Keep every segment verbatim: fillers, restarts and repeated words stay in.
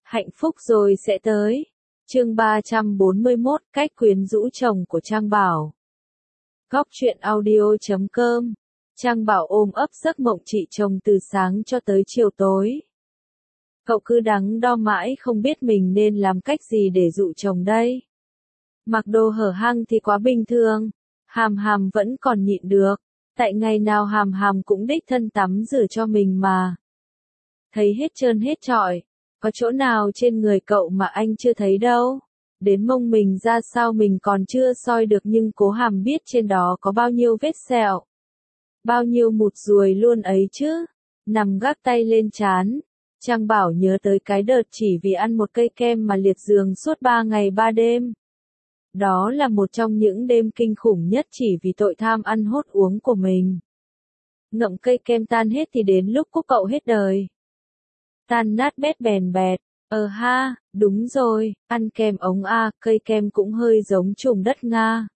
Hạnh phúc rồi sẽ tới. Chương ba trăm bốn mươi mốt, cách quyến rũ chồng của Trang Bảo. Góc truyện audio chấm com. Trang Bảo ôm ấp giấc mộng chị chồng từ sáng cho tới chiều tối. Cậu cứ đắn đo mãi không biết mình nên làm cách gì để dụ chồng đây. Mặc đồ hở hang thì quá bình thường, Hàm Hàm vẫn còn nhịn được, tại ngày nào Hàm Hàm cũng đích thân tắm rửa cho mình mà. Thấy hết trơn hết trọi, có chỗ nào trên người cậu mà anh chưa thấy đâu. Đến mông mình ra sao mình còn chưa soi được nhưng Cố Hàm biết trên đó có bao nhiêu vết sẹo. Bao nhiêu mụt ruồi luôn ấy chứ. Nằm gác tay lên trán, Trang Bảo nhớ tới cái đợt chỉ vì ăn một cây kem mà liệt giường suốt ba ngày ba đêm. Đó là một trong những đêm kinh khủng nhất chỉ vì tội tham ăn hốt uống của mình. Ngậm cây kem tan hết thì đến lúc cúc cậu hết đời. Tan nát bét bèn bẹt, ờ ha, đúng rồi, ăn kem ống A, cây kem cũng hơi giống trùng đất Nga.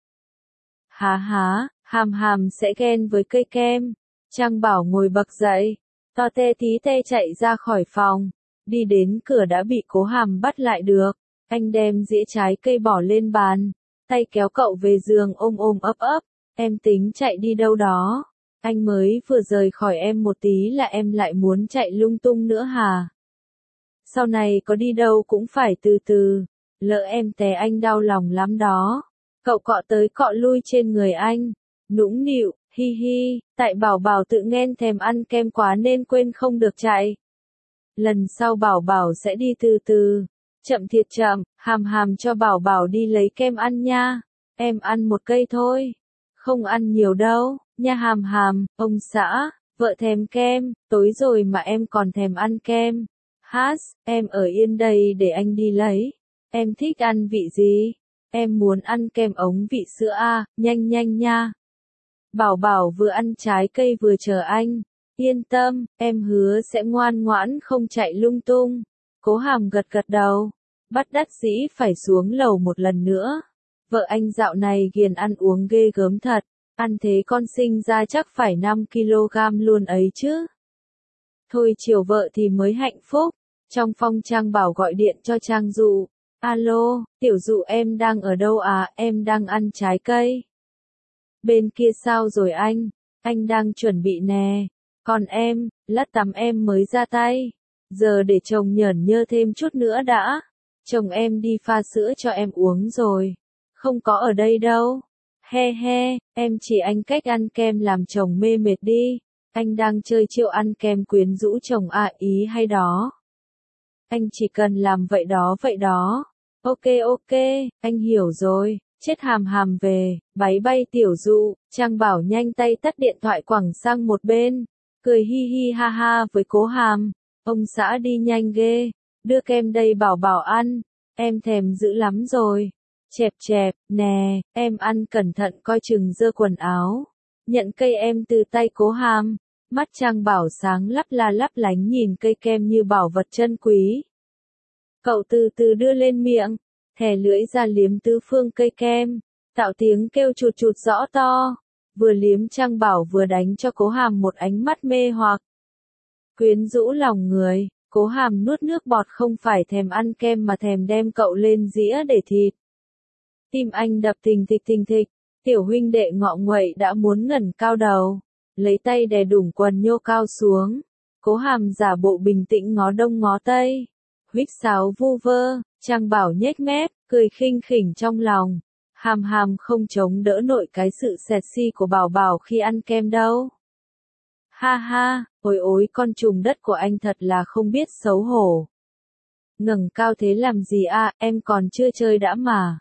Há há, Hàm Hàm sẽ ghen với cây kem. Trang Bảo ngồi bật dậy, to tê tí tê chạy ra khỏi phòng, đi đến cửa đã bị Cố Hàm bắt lại được. Anh đem dĩa trái cây bỏ lên bàn, tay kéo cậu về giường ôm ôm ấp ấp, em tính chạy đi đâu đó. Anh mới vừa rời khỏi em một tí là em lại muốn chạy lung tung nữa hả? Sau này có đi đâu cũng phải từ từ, lỡ em té anh đau lòng lắm đó. Cậu cọ tới cọ lui trên người anh, nũng nịu, hi hi, tại Bảo Bảo tự nghen thèm ăn kem quá nên quên không được chạy. Lần sau Bảo Bảo sẽ đi từ từ, chậm thiệt chậm, Hàm Hàm cho Bảo Bảo đi lấy kem ăn nha. Em ăn một cây thôi, không ăn nhiều đâu. Nha Hàm Hàm, ông xã, vợ thèm kem, tối rồi mà em còn thèm ăn kem. Hát, em ở yên đây để anh đi lấy. Em thích ăn vị gì? Em muốn ăn kem ống vị sữa a, nhanh nhanh nha. Bảo Bảo vừa ăn trái cây vừa chờ anh. Yên tâm, em hứa sẽ ngoan ngoãn không chạy lung tung. Cố Hàm gật gật đầu, bắt đắc dĩ phải xuống lầu một lần nữa. Vợ anh dạo này ghiền ăn uống ghê gớm thật. Ăn thế con sinh ra chắc phải năm ki lô gam luôn ấy chứ. Thôi chiều vợ thì mới hạnh phúc. Trong phòng Trang Bảo gọi điện cho Trang Dụ. Alo, tiểu Dụ em đang ở đâu à, em đang ăn trái cây. Bên kia sao rồi anh? Anh đang chuẩn bị nè. Còn em, lát tắm em mới ra tay. Giờ để chồng nhởn nhơ thêm chút nữa đã. Chồng em đi pha sữa cho em uống rồi. Không có ở đây đâu. He he, em chỉ anh cách ăn kem làm chồng mê mệt đi. Anh đang chơi chiêu ăn kem quyến rũ chồng à, ý hay đó. Anh chỉ cần làm vậy đó vậy đó. Ok ok, anh hiểu rồi. Chết Hàm Hàm về, báy bay tiểu Dụ. Trang Bảo nhanh tay tắt điện thoại quẳng sang một bên, cười hi hi ha ha với Cố Hàm. Ông xã đi nhanh ghê, đưa kem đây Bảo Bảo ăn, em thèm dữ lắm rồi. Chẹp chẹp, nè, em ăn cẩn thận coi chừng dơ quần áo. Nhận cây em từ tay Cố Hàm, mắt Trang Bảo sáng lấp la lấp lánh nhìn cây kem như bảo vật chân quý. Cậu từ từ đưa lên miệng, thè lưỡi ra liếm tứ phương cây kem, tạo tiếng kêu chụt chụt rõ to. Vừa liếm Trang Bảo vừa đánh cho Cố Hàm một ánh mắt mê hoặc. Quyến rũ lòng người, Cố Hàm nuốt nước bọt không phải thèm ăn kem mà thèm đem cậu lên dĩa để thịt. Tim anh đập thình thịch thình thịch, tiểu huynh đệ ngọ nguậy đã muốn ngẩng cao đầu, lấy tay đè đủng quần nhô cao xuống. Cố Hàm giả bộ bình tĩnh ngó đông ngó tây, huýt sáo vu vơ. Trang Bảo nhếch mép, cười khinh khỉnh trong lòng. Hàm Hàm không chống đỡ nổi cái sự sẹt si của Bảo Bảo khi ăn kem đâu. Ha ha, ôi ôi con trùng đất của anh thật là không biết xấu hổ. Ngẩng cao thế làm gì à, em còn chưa chơi đã mà.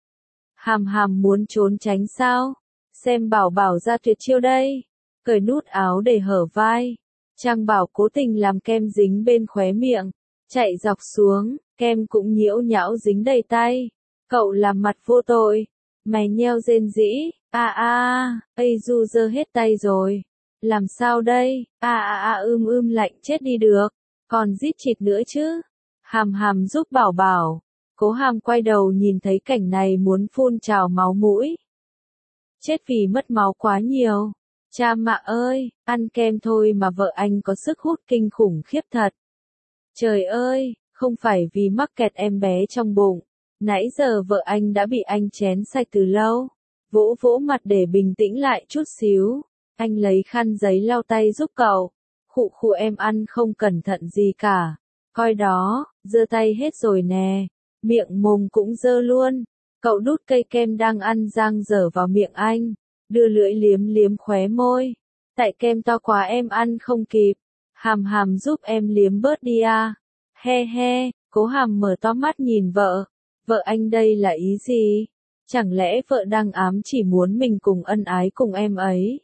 Hàm Hàm muốn trốn tránh sao? Xem Bảo Bảo ra tuyệt chiêu đây. Cởi nút áo để hở vai. Trang Bảo cố tình làm kem dính bên khóe miệng, chạy dọc xuống, kem cũng nhiễu nhão dính đầy tay. Cậu làm mặt vô tội, mày nheo rên rỉ, a a, ây du dơ hết tay rồi. Làm sao đây, a a a ưm ưm lạnh chết đi được, còn rít chịt nữa chứ. Hàm Hàm giúp Bảo Bảo. Cố Hàm quay đầu nhìn thấy cảnh này muốn phun trào máu mũi. Chết vì mất máu quá nhiều. Cha mạ ơi, ăn kem thôi mà vợ anh có sức hút kinh khủng khiếp thật. Trời ơi, không phải vì mắc kẹt em bé trong bụng. Nãy giờ vợ anh đã bị anh chén sạch từ lâu. Vỗ vỗ mặt để bình tĩnh lại chút xíu. Anh lấy khăn giấy lau tay giúp cậu. Khụ khụ em ăn không cẩn thận gì cả. Coi đó, dơ tay hết rồi nè. Miệng mồm cũng dơ luôn. Cậu đút cây kem đang ăn giang dở vào miệng anh. Đưa lưỡi liếm liếm khóe môi. Tại kem to quá em ăn không kịp. Hàm hàm giúp em liếm bớt đi à. He he, Cố Hàm mở to mắt nhìn vợ. Vợ anh đây là ý gì? Chẳng lẽ vợ đang ám chỉ muốn mình cùng ân ái cùng em ấy?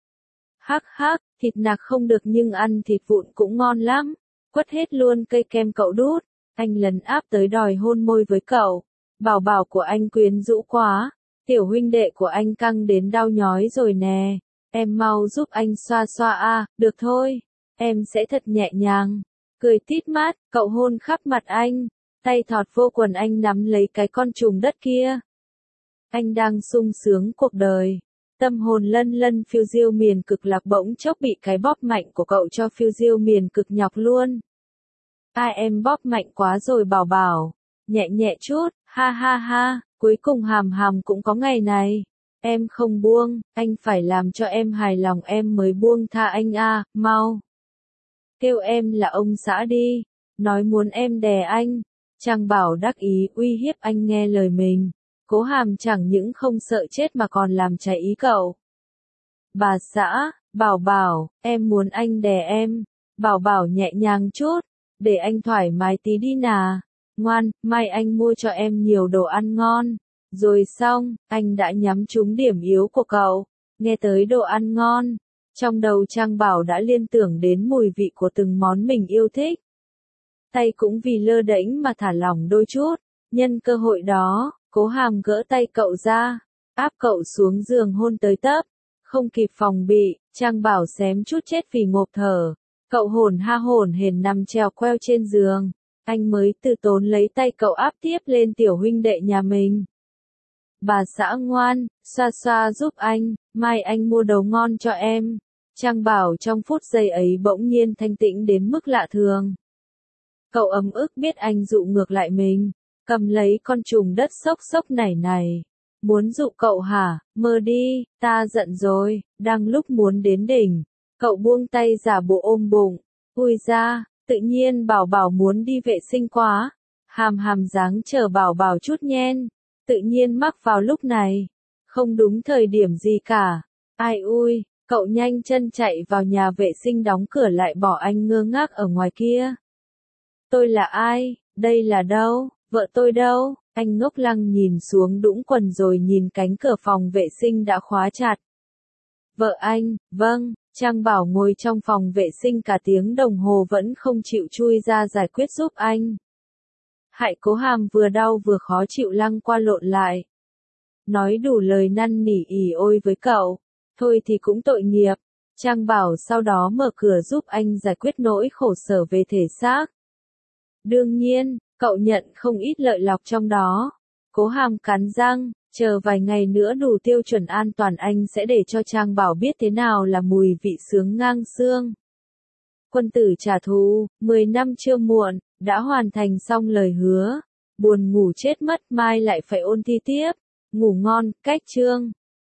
Hắc hắc, thịt nạc không được nhưng ăn thịt vụn cũng ngon lắm. Quất hết luôn cây kem cậu đút. Anh lấn áp tới đòi hôn môi với cậu. Bảo bảo của anh quyến rũ quá. Tiểu huynh đệ của anh căng đến đau nhói rồi nè. Em mau giúp anh xoa xoa a, được thôi. Em sẽ thật nhẹ nhàng. Cười tít mắt, cậu hôn khắp mặt anh. Tay thọt vô quần anh nắm lấy cái con trùng đất kia. Anh đang sung sướng cuộc đời. Tâm hồn lân lân phiêu diêu miền cực lạc bỗng chốc bị cái bóp mạnh của cậu cho phiêu diêu miền cực nhọc luôn. Ai em bóp mạnh quá rồi bảo bảo. Nhẹ nhẹ chút, ha ha ha, cuối cùng Hàm Hàm cũng có ngày này. Em không buông, anh phải làm cho em hài lòng em mới buông tha anh a, mau. Kêu em là ông xã đi, nói muốn em đè anh. Trang Bảo đắc ý uy hiếp anh nghe lời mình. Cố Hàm chẳng những không sợ chết mà còn làm trái ý cậu. Bà xã, Bảo Bảo, em muốn anh đè em. Bảo Bảo nhẹ nhàng chút, để anh thoải mái tí đi nà. Ngoan, mai anh mua cho em nhiều đồ ăn ngon. Rồi xong, anh đã nhắm trúng điểm yếu của cậu. Nghe tới đồ ăn ngon. Trong đầu Trang Bảo đã liên tưởng đến mùi vị của từng món mình yêu thích. Tay cũng vì lơ đễnh mà thả lỏng đôi chút. Nhân cơ hội đó, Cố Hàm gỡ tay cậu ra. Áp cậu xuống giường hôn tới tấp. Không kịp phòng bị, Trang Bảo xém chút chết vì ngộp thở. Cậu hổn ha hổn hển nằm trèo queo trên giường. Anh mới từ tốn lấy tay cậu áp tiếp lên tiểu huynh đệ nhà mình. Bà xã ngoan, xoa xoa giúp anh, mai anh mua đồ ngon cho em. Trang Bảo trong phút giây ấy bỗng nhiên thanh tĩnh đến mức lạ thường. Cậu ấm ức biết anh dụ ngược lại mình, cầm lấy con trùng đất xốc xốc nảy này. Muốn dụ cậu hả, mơ đi, ta giận rồi, đang lúc muốn đến đỉnh. Cậu buông tay giả bộ ôm bụng, ui ra, tự nhiên Bảo Bảo muốn đi vệ sinh quá. Hàm Hàm dáng chờ Bảo Bảo chút nhen, tự nhiên mắc vào lúc này. Không đúng thời điểm gì cả. Ai ui, cậu nhanh chân chạy vào nhà vệ sinh đóng cửa lại bỏ anh ngơ ngác ở ngoài kia. Tôi là ai, đây là đâu, vợ tôi đâu, anh ngốc lăng nhìn xuống đũng quần rồi nhìn cánh cửa phòng vệ sinh đã khóa chặt. Vợ anh, vâng, Trang Bảo ngồi trong phòng vệ sinh cả tiếng đồng hồ vẫn không chịu chui ra giải quyết giúp anh. Hại Cố Hàm vừa đau vừa khó chịu lăng qua lộn lại. Nói đủ lời năn nỉ ỉ ôi với cậu, thôi thì cũng tội nghiệp. Trang Bảo sau đó mở cửa giúp anh giải quyết nỗi khổ sở về thể xác. Đương nhiên, cậu nhận không ít lợi lộc trong đó. Cố Hàm cắn răng, chờ vài ngày nữa đủ tiêu chuẩn an toàn anh sẽ để cho Trang Bảo biết thế nào là mùi vị sướng ngang xương. Quân tử trả thù, mười năm chưa muộn, đã hoàn thành xong lời hứa. Buồn ngủ chết mất mai lại phải ôn thi tiếp. Ngủ ngon, cách chương.